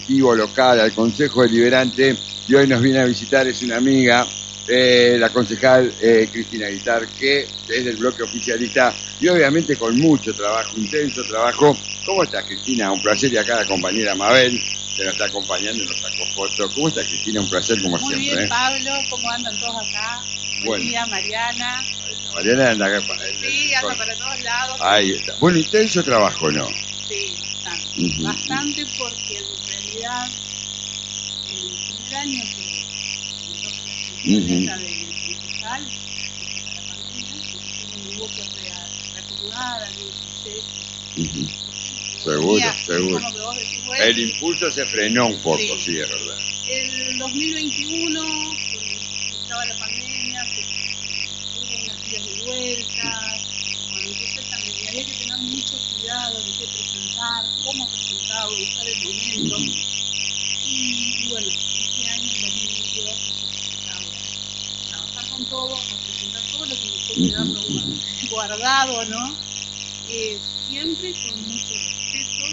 ejecutivo local, al Consejo Deliberante, y hoy nos viene a visitar, es una amiga, la concejal Cristina Guitar, que es del bloque oficialista y obviamente con mucho trabajo, intenso trabajo. ¿Cómo estás, Cristina? Un placer, y acá la compañera Mabel, que nos está acompañando y nos sacó fotos. ¿Cómo estás, Cristina? Un placer como Muy siempre. Bien, Pablo, ¿cómo andan todos acá? Buen día, Mariana. Mariana anda acá para Sí, anda para todos lados. Ahí está. Bueno, intenso trabajo, ¿no? Sí, bastante. Bastante, porque en realidad el primer año que me toca la función esta de concejal, para la pandemia, no hubo que reacomodar algunos procesos. Seguro. Como que vos decís, bueno, el impulso se frenó un poco, sí, es verdad. El 2021, estaba la pandemia, hubo unas días de vuelta, bueno, entonces también había que tener mucho cuidado de qué presentar, cómo presentarlo, buscar el momento. Y bueno, este año, el 2022, necesitaba trabajar con todo, a presentar todo lo que me fue quedando guardado, ¿no? Siempre con mucho respeto,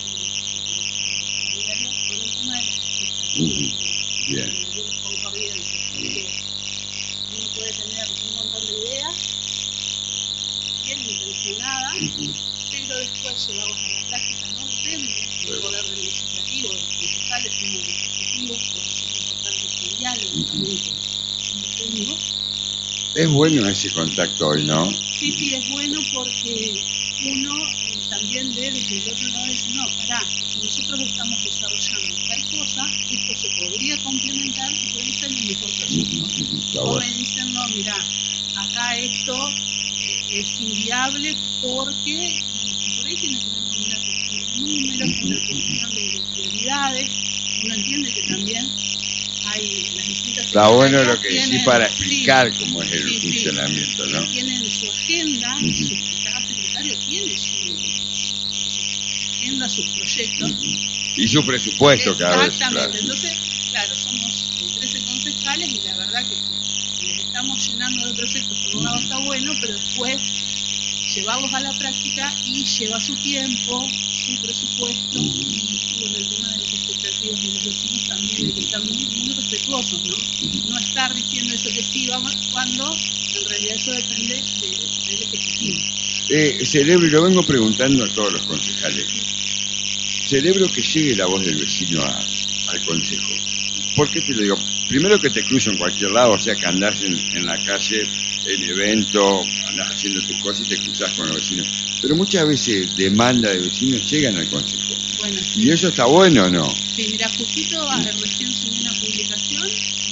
con el tema de las expectativas, de los concurrentes, porque uno puede tener un montón de ideas bien intencionadas, pero después llevarlas a la práctica no depende del poder del legislativo, de los concejales, sino de los ejecutivos. Por eso es importante este diálogo también que tengo. Es bueno ese contacto hoy, ¿no? Sí, es bueno porque uno también ve desde el otro lado y dice, no, pará, nosotros estamos desarrollando tal cosa, esto se podría complementar y puede ser un mejor proyecto. O me dicen, no, mirá, acá esto es inviable porque por ahí tiene que ver con una cuestión de números, una cuestión de prioridades. Uno entiende que también hay las distintas... Está bueno lo que decís para explicar cómo es el funcionamiento, ¿no? Tienen su agenda, cada secretario tiene su agenda, sus proyectos. Y su presupuesto cada vez. Exactamente, entonces, claro, somos 13 concejales y la verdad que les estamos llenando de proyectos, por un lado está bueno, pero después llevarlos a la práctica y lleva su tiempo, su presupuesto, y bueno, el tema de las expectativas de los vecinos también hay que estar muy respetuosos, ¿no? No estar diciendo eso que sí, vamos, cuando en realidad eso depende del ejecutivo. Celebro, y lo vengo preguntando a todos los concejales, celebro que llegue la voz del vecino al consejo. ¿Por qué te lo digo? Primero, que te cruzo en cualquier lado, o sea que andás en la calle, en evento, andás haciendo tus cosas y te cruzás con los vecinos. Pero muchas veces demanda de vecinos llegan al consejo. Bueno, sí. ¿Y eso está bueno o no? Sí, mira, justito recién subí una publicación.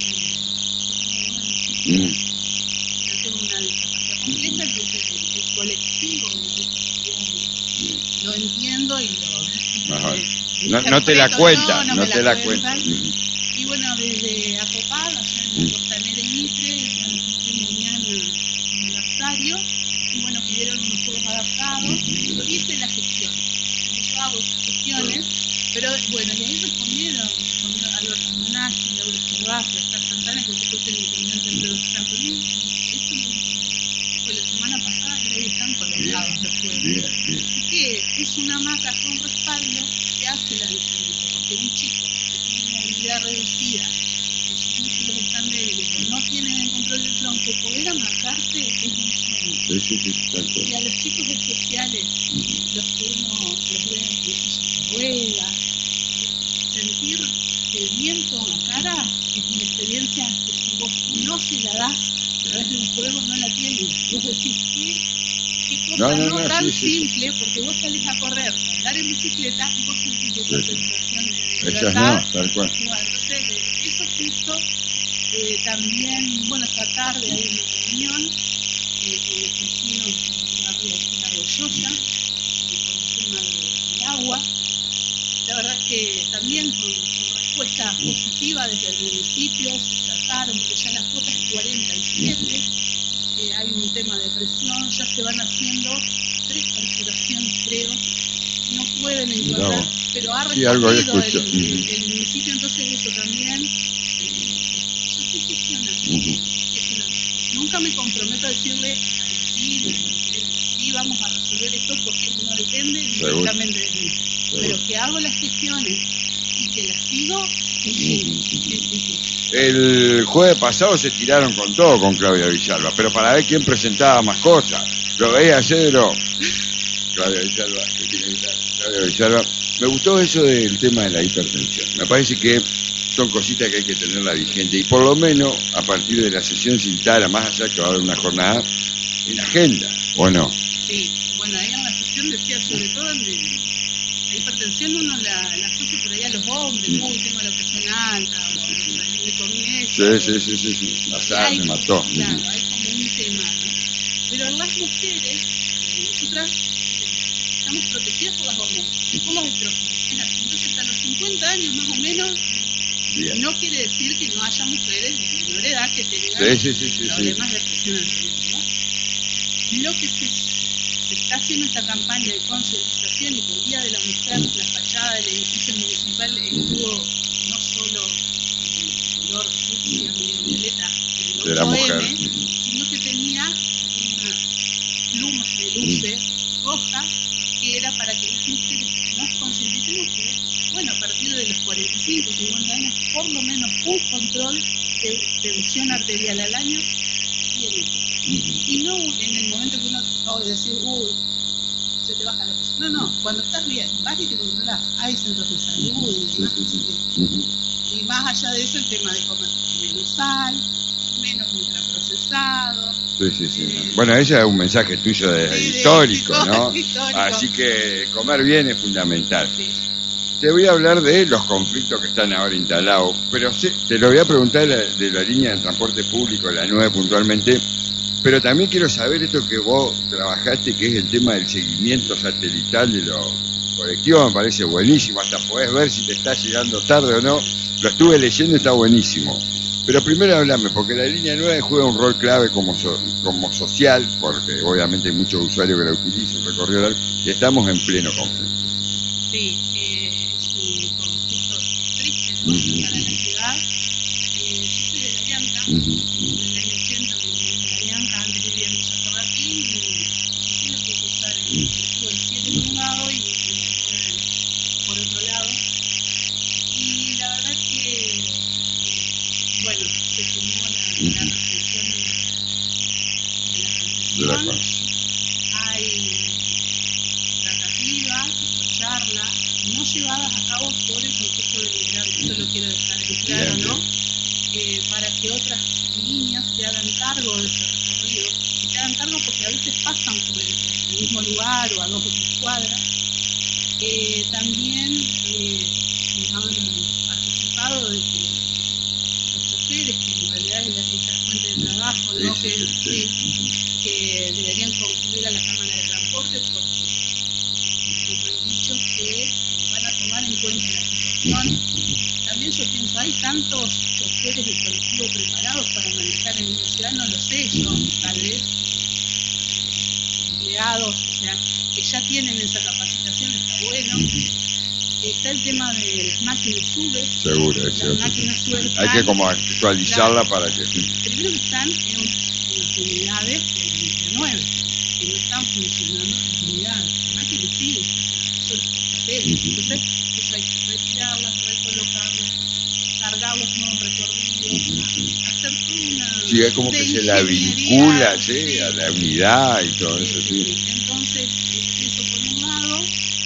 Tengo una discapacidad compleja, entonces el colectivo de discapacidad lo entiendo y lo... No te la cuentan, no te la cuentan. Y bueno, desde Acopal, allá en la Costanera y Mitre, mañana aniversario, y bueno, pidieron unos juegos adaptados, hice la gestión. Yo hago esas gestiones, pero bueno, y ahí respondieron Alberto Almanacci, Laura Cervaz, Oscar Santana, que después el intendente Alfredo Francolín. Esto fue la semana pasada y hoy están colocados los juegos. Así que es una marca con respaldo que hace la diferencia, porque un chico que tiene una movilidad reducida, que sus músculos están débiles o no tienen el control del tronco, poder amarcarse es un sueño. Y a los chicos especiales, los que uno los ve en sillas de ruedas, sentir el viento en la cara es una experiencia que si vos no se la das a través de un juego no la tienen. Vos decís, qué cosa no tan simple, porque vos salís a correr, a andar en bicicleta y vos sentís esa sensación de libertad. Tal cual. Bueno, entonces, eso justo también, bueno, esta tarde hay una reunión con los vecinos del barrio Arroyoya, con el tema del agua. La verdad es que también con respuesta positiva desde el municipio se trataron, pero ya la cuota es 47, hay un tema de presión, ya se van haciendo 3 perforaciones, creo, no pueden encontrar, pero ha respondido el municipio, entonces eso también, yo estoy gestionando. Nunca me comprometo a decirle sí, vamos a resolver esto porque no depende directamente de mí. Pero que hago las gestiones y que las todo. Y sí. El jueves pasado se tiraron con todo con Claudia Villalba, pero para ver quién presentaba más cosas. Lo veía Cedro, Claudia Villalba, que tiene que estar, Claudia Villalba. Me gustó eso del tema de la hipertensión. Me parece que son cositas que hay que tenerla vigente y por lo menos a partir de la sesión Cintara, más allá que va a haber una jornada, en la agenda, ¿o no? Sí, bueno, ahí en la sesión decía sobre todo la hipertensión uno la asocia por ahí a los hombres, tengo la presión alta, o me comí esto. Sí. Allá me mató. Claro, hay como un tema, ¿no? Pero en las mujeres, nosotras estamos protegidas por las hormonas, por los estrógenos. Entonces a los 50 años más o menos, bien. No quiere decir que no haya mujeres de menor edad que tengan problemas de presión arterial, ¿no? Lo que se está haciendo esta campaña de concientización y que el Día de la Mujer, la fachada del edificio municipal estuvo no solo el color fucsia, medio violeta, el 8M, sino que tenía unas plumas de luces rojas que era para que las mujeres nos concienticemos que, bueno, a partir de los 45, 50 años, por lo menos un control de tensión arterial al año tiene que. Y no en el momento que uno acaba de decir, se te baja la presión. No, cuando estás bien, vas y te controlas. Hay centros de salud y demás. Y más allá de eso, el tema de comer menos sal, menos ultraprocesado. Bueno, ese es un mensaje tuyo histórico, ¿no? Histórico. Así que comer bien es fundamental. Sí. Te voy a hablar de los conflictos que están ahora instalados, pero te lo voy a preguntar de la línea de transporte público, la 9 puntualmente, pero también quiero saber esto que vos trabajaste, que es el tema del seguimiento satelital de los colectivos, me parece buenísimo, hasta podés ver si te está llegando tarde o no, lo estuve leyendo, está buenísimo. Pero primero hablame, porque la línea 9 juega un rol clave como social, porque obviamente hay muchos usuarios que la utilizan, recorrido largo, y estamos en pleno conflicto. Sí, es un conflicto triste, ¿no? Para la ciudad. Yo soy de La Llanta, en el 80 me vine de La Llanta, antes vivía en Villa Torraquín y tuve que cruzar el 7 por un lado y el 9 por otro lado. Y la verdad que, bueno, se sumó la restricción de la concesión. Hay tratativas o charlas no llevadas a cabo por el Consejo Deliberante, eso lo quiero dejar en claro, ¿no? Para que otras líneas se hagan cargo de ese recorrido, y se hagan cargo porque a veces pasan por el mismo lugar o a 2 o 3 cuadras. También nos han participado de que los choferes, que en realidad es la fuente de trabajo, ¿no? Que deberían concurrir a la Cámara de Transporte porque nos han dicho que van a tomar en cuenta la situación. También yo pienso, ¿hay tantos choferes de colectivo preparados para manejar en una ciudad? No lo sé, yo tal vez empleados, o sea, que ya tienen esa capacitación, está bueno. Está el tema de las máquinas SUBE. Seguro, las máquinas SUBE hay que como actualizarla para que... Primero que están en las unidades de la línea 9, que no están funcionando las unidades. Las máquinas siguen, eso es papel. Entonces, eso hay que retirarlas, recolocarlas, cargar los nuevos recorridos, hacer toda una... Sí, es como que se la vincula, a la unidad y todo eso, sí. Entonces, eso por un lado,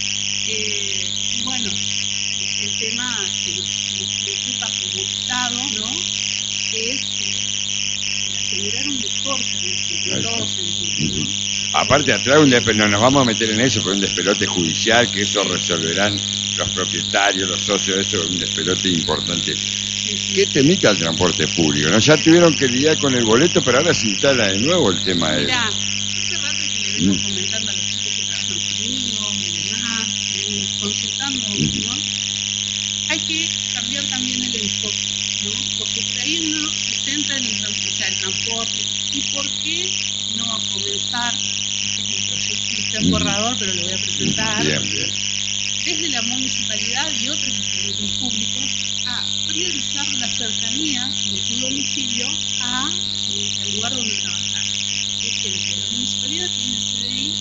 bueno, el tema que nos preocupa como Estado, ¿no? Es asegurar un mejor servicio en todos sentidos, ¿no? Aparte atrás no nos vamos a meter en eso, pero un despelote judicial, que eso resolverán los propietarios, los socios, eso es un despelote importante. ¿Qué temita el transporte público? ¿No? Ya tuvieron que lidiar con el boleto, pero ahora se instala de nuevo el tema de... Mirá, hace rato que le vengo comentando a los chicos que trabajan conmigo y demás, consultando, ¿no? Hay que cambiar también el enfoque, ¿no? Porque por ahí uno se centra en el transporte. ¿Y por qué no comenzar? Yo soy un borrador, pero lo voy a presentar. Bien. Desde la municipalidad y otros organismos públicos a priorizar la cercanía de tu domicilio al lugar donde trabajar. Ejemplo, la municipalidad tiene CDI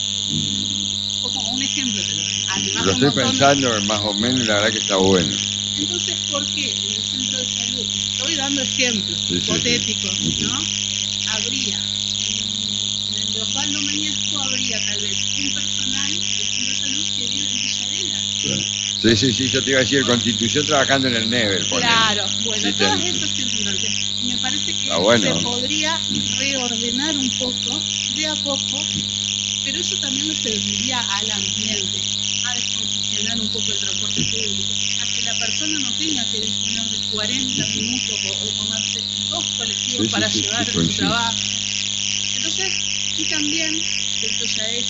como un ejemplo te lo doy. Además, lo estoy pensando más o menos, la verdad que está bueno. Entonces, ¿por qué en el centro de salud? Estoy dando ejemplos hipotéticos, ¿no? Habría, en el de Osvaldo Mañasco habría tal vez un personal del centro de salud que vive en Villarela. Sí, yo te iba a decir, Constitución trabajando en el Nebel. Claro, bueno, todas estas circunstancias. Me parece que se podría reordenar un poco, de a poco, pero eso también le serviría al ambiente, a descongestionar un poco el transporte público, a que la persona no tenga que disponer de 40 minutos o tomarse 2 colectivos para llevar a su trabajo. Entonces, y también, esto ya es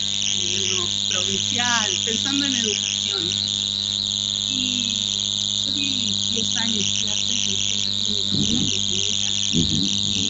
provincial, pensando en educación, y yo di 10 años clases en la escuela técnica 1 de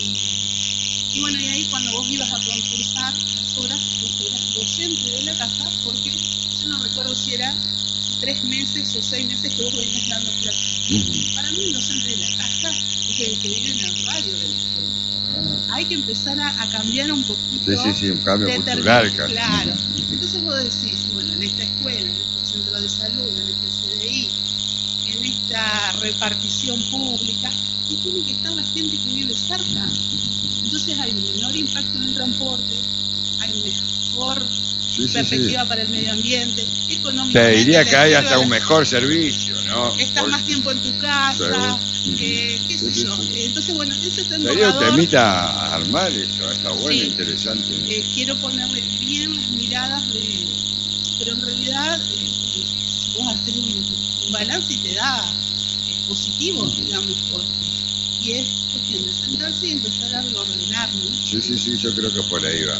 y bueno, y ahí cuando vos ibas a concursar las horas, vos eras docente de la casa, porque yo no recuerdo si era 3 meses o 6 meses que vos venías dando clases. Para mí el docente de la casa es el que vive en el radio de la escuela. Hay que empezar a cambiar un poquito. Un cambio cultural. Claro. Entonces vos decís, bueno, en esta escuela, en este centro de salud, en este CDI, en esta repartición pública, y tiene que estar la gente que vive cerca. Entonces hay un menor impacto en el transporte, hay mejor perspectiva para el medio ambiente, económicamente. Te diría que hay hasta un mejor servicio, ¿no? Estás más tiempo en tu casa, qué sé yo. Entonces, bueno, ese es el sería un temita a armar eso, está bueno, interesante. Quiero ponerle bien las miradas pero en realidad vos haces un balance y te da positivo, digamos, y es cuestión de sentarse y empezar a ordenar, ¿no? Sí, yo creo que por ahí va.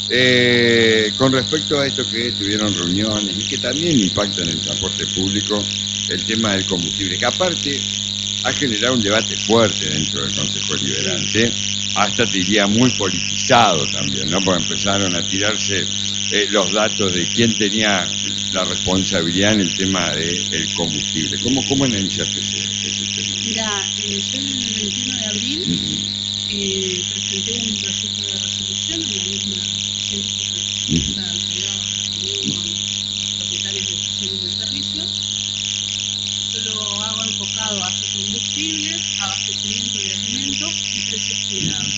Con respecto a esto que tuvieron reuniones y que también impactan en el transporte público, el tema del combustible, que aparte ha generado un debate fuerte dentro del Consejo Deliberante, hasta te diría muy politizado también, ¿no? Porque empezaron a tirarse los datos de quién tenía la responsabilidad en el tema del combustible. ¿Cómo analizaste ese tema? Mira, yo el 21 de abril presenté un proyecto de resolución en la misma gente propietarios de estaciones de servicio. Yo lo hago enfocado hacia combustibles, abastecimiento de alimentos y precios cuidados.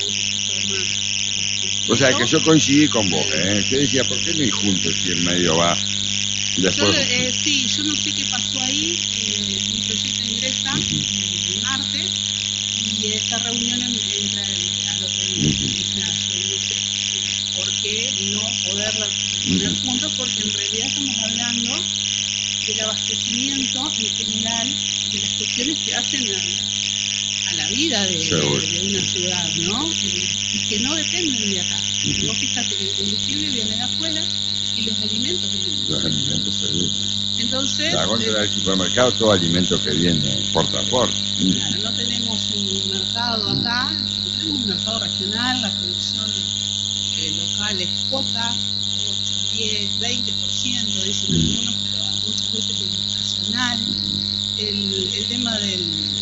O sea, que yo coincidí con vos, Yo decía, ¿por qué no ir juntos si el medio va después? Yo no sé qué pasó ahí. Mi proyecto ingresa el martes y esta reunión entra al otro día. O sea, yo no sé por qué no poderla poner juntos, porque en realidad estamos hablando del abastecimiento en general de las cuestiones que hacen a la vida de una ciudad, ¿no? Y que no dependen de acá. Vos fíjate que el combustible viene de afuera y los alimentos vienen de afuera. Los alimentos, seguro. Entonces, la contra del supermercado, todo alimento que viene por transporte. Claro, no tenemos un mercado acá, tenemos un mercado regional, la producción local es poca, 8, 10, 20%, dicen algunos, pero muchas veces es nacional. El tema del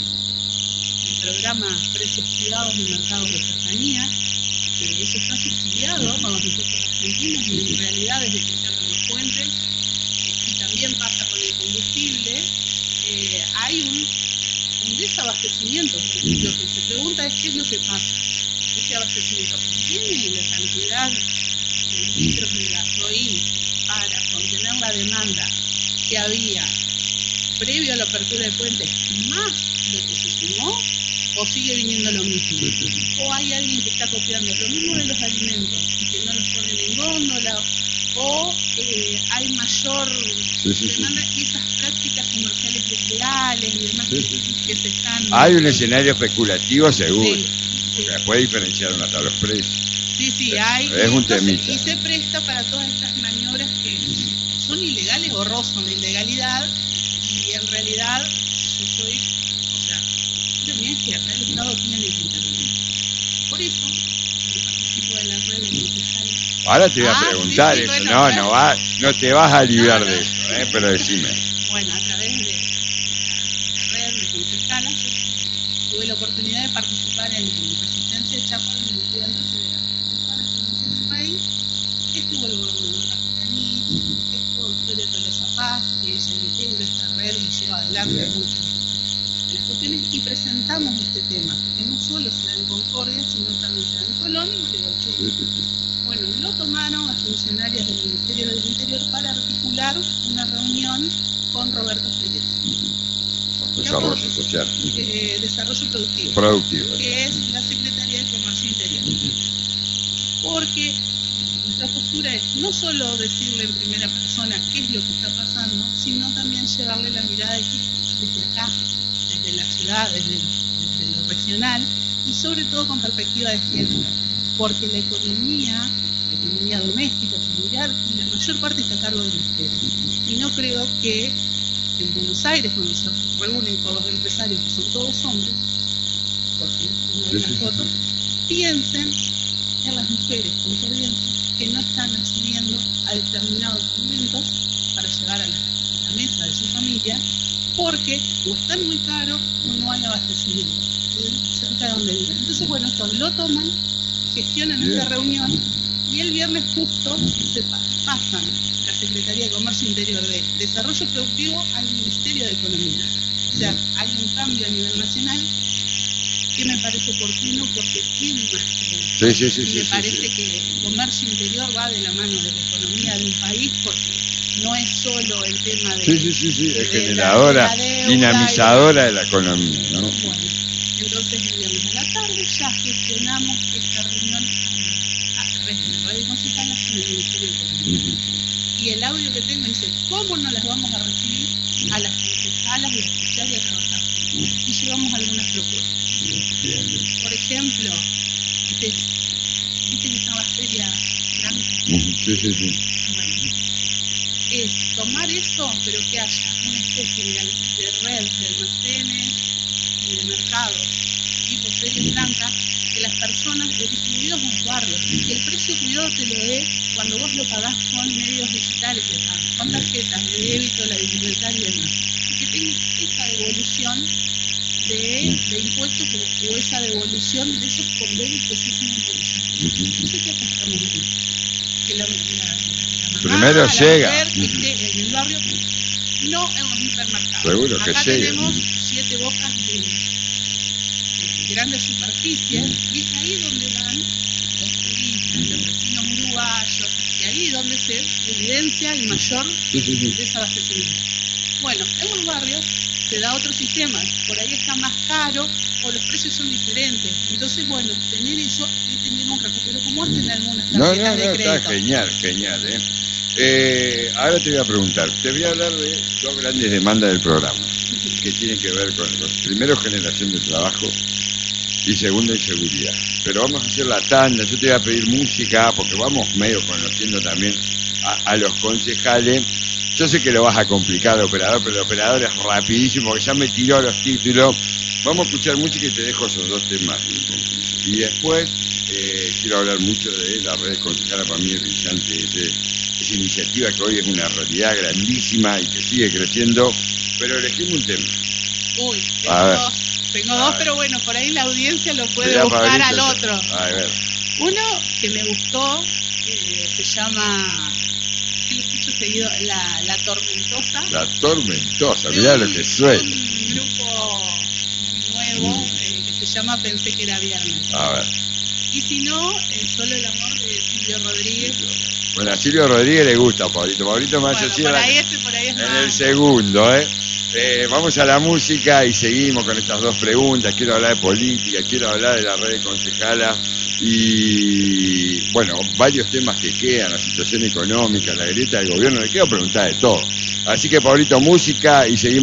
programa Precios Cuidados en mercados de cercanía, eso está subsidiado por los impuestos argentinos y en realidad desde que se abren los puentes, y también pasa con el combustible, hay un desabastecimiento. Lo que se pregunta es qué es lo que pasa. Ese abastecimiento tiene la cantidad de litros de gasoil para contener la demanda que había previo a la apertura de puentes, más lo que se sumó, o sigue viniendo lo mismo, o hay alguien que está copiando lo mismo de los alimentos y que no los ponen en góndola, o hay mayor demanda y esas prácticas comerciales desleales y demás que se están... Hay un escenario especulativo seguro, que puede diferenciar hasta los precios. Sí, hay. Es un temita. Y se presta para todas estas maniobras que son ilegales o rozan la ilegalidad, y en realidad yo soy... que acá el Estado tiene que intervenir. Por eso, yo participo de la red de concejales. Ahora te voy a preguntar eso. Bueno, no te vas a librar de eso, pero decime. Bueno, a través de la red de concejalas, tuve la oportunidad de participar en Resistencia de Chaco en el Estudiante Federal. En todas las provincias del país estuvo el gobernador Capitaní, estuvo Victoria Tolosa Paz, que ella integra esta red y lleva llevado adelante mucho de las cuestiones y presentamos este tema, que no solo se da en Concordia, sino también se da en Colón y Bariloche. Bueno, lo tomaron a funcionarias del Ministerio del Interior para articular una reunión con Roberto Freire. Desarrollo social. Desarrollo productivo. Productivo. Que es la Secretaría de Comercio Interior. Porque nuestra postura es no solo decirle en primera persona qué es lo que está pasando, sino también llevarle la mirada desde acá, desde la ciudad, desde lo regional y sobre todo con perspectiva de género. Porque la economía doméstica, familiar, y la mayor parte está a cargo del Ministerio. Y no creo que en Buenos Aires, cuando se reúnen con los empresarios, que son todos hombres, porque uno ve las fotos, piensen en las mujeres concordientes que no están accediendo a determinados alimentos para llevar a la mesa de su familia, porque o están muy caros o no hay abastecimiento cerca de donde viven. Entonces, bueno, esto lo toman, gestionan esta reunión y el viernes justo se pasan la Secretaría de Comercio Interior de Desarrollo Productivo al Ministerio de Economía. O sea, hay un cambio a nivel nacional que me parece oportuno porque tiene más que me parece que el comercio interior va de la mano de la economía de un país porque no es solo el tema de... es generadora, dinamizadora de la economía, ¿no? Bueno, entonces el viernes a la tarde ya gestionamos esta reunión a través de la radio concejala con el Ministerio de Economía. Y el audio que tengo dice, ¿cómo no las vamos a recibir a las concejalas y a las oficiales a trabajar? Y llevamos algunas propuestas. Por ejemplo, ¿viste que estaba la feria grande? Bueno, es tomar eso, pero que haya una especie de red de almacenes y de mercados tipo ferias blancas que las personas distribuidos en los barrios. Y el precio cuidado te lo dé cuando vos lo pagás con medios digitales, con tarjetas de débito, la bibliotecaria y demás. Y que tengas esa devolución de impuestos o esa devolución de esos convenios que existen en Bolivia. No sé qué acá estamos viendo. Que la mamá, primero la llega mujer que esté en el barrio, no en los hipermercados. Seguro que acá llegue. tenemos 7 bocas de grandes superficies y es ahí donde van los turistas, los vecinos uruguayos, y ahí es donde se evidencia el mayor desabastecimiento. Bueno, en los barrios se da otro sistema, por ahí está más caro o los precios son diferentes. Entonces, bueno, tener eso y tener un recupero como hacen algunas tarjetas de crédito. Está genial. Ahora te voy a preguntar, te voy a hablar de 2 grandes demandas del programa, que tienen que ver con primero, generación de trabajo y segundo, inseguridad. Pero vamos a hacer la tanda, yo te voy a pedir música, porque vamos medio conociendo también a los concejales. Yo sé que lo vas a complicar, operador, pero el operador es rapidísimo, porque ya me tiró los títulos. Vamos a escuchar música y te dejo esos 2 temas. Y después quiero hablar mucho de la red concejala, para mí es brillante, esa iniciativa que hoy es una realidad grandísima y que sigue creciendo, pero elegimos un tema. Uy, tengo dos, pero bueno, por ahí la audiencia lo puede buscar al otro. A ver. Uno que me gustó, se llama... seguido la Tormentosa. La Tormentosa, mirá lo que suena. Un grupo nuevo que se llama Pensé que era viernes. A ver. Y si no, Solo el amor de Silvio Rodríguez. Bueno, a Silvio Rodríguez le gusta Pablito. Pablito más bueno, así por ahí es en más. el segundo, vamos a la música y seguimos con estas 2 preguntas. Quiero hablar de política, quiero hablar de la red concejala y, bueno, varios temas que quedan, la situación económica, la grieta del gobierno. Le quiero preguntar de todo. Así que, Pablito, música y seguimos.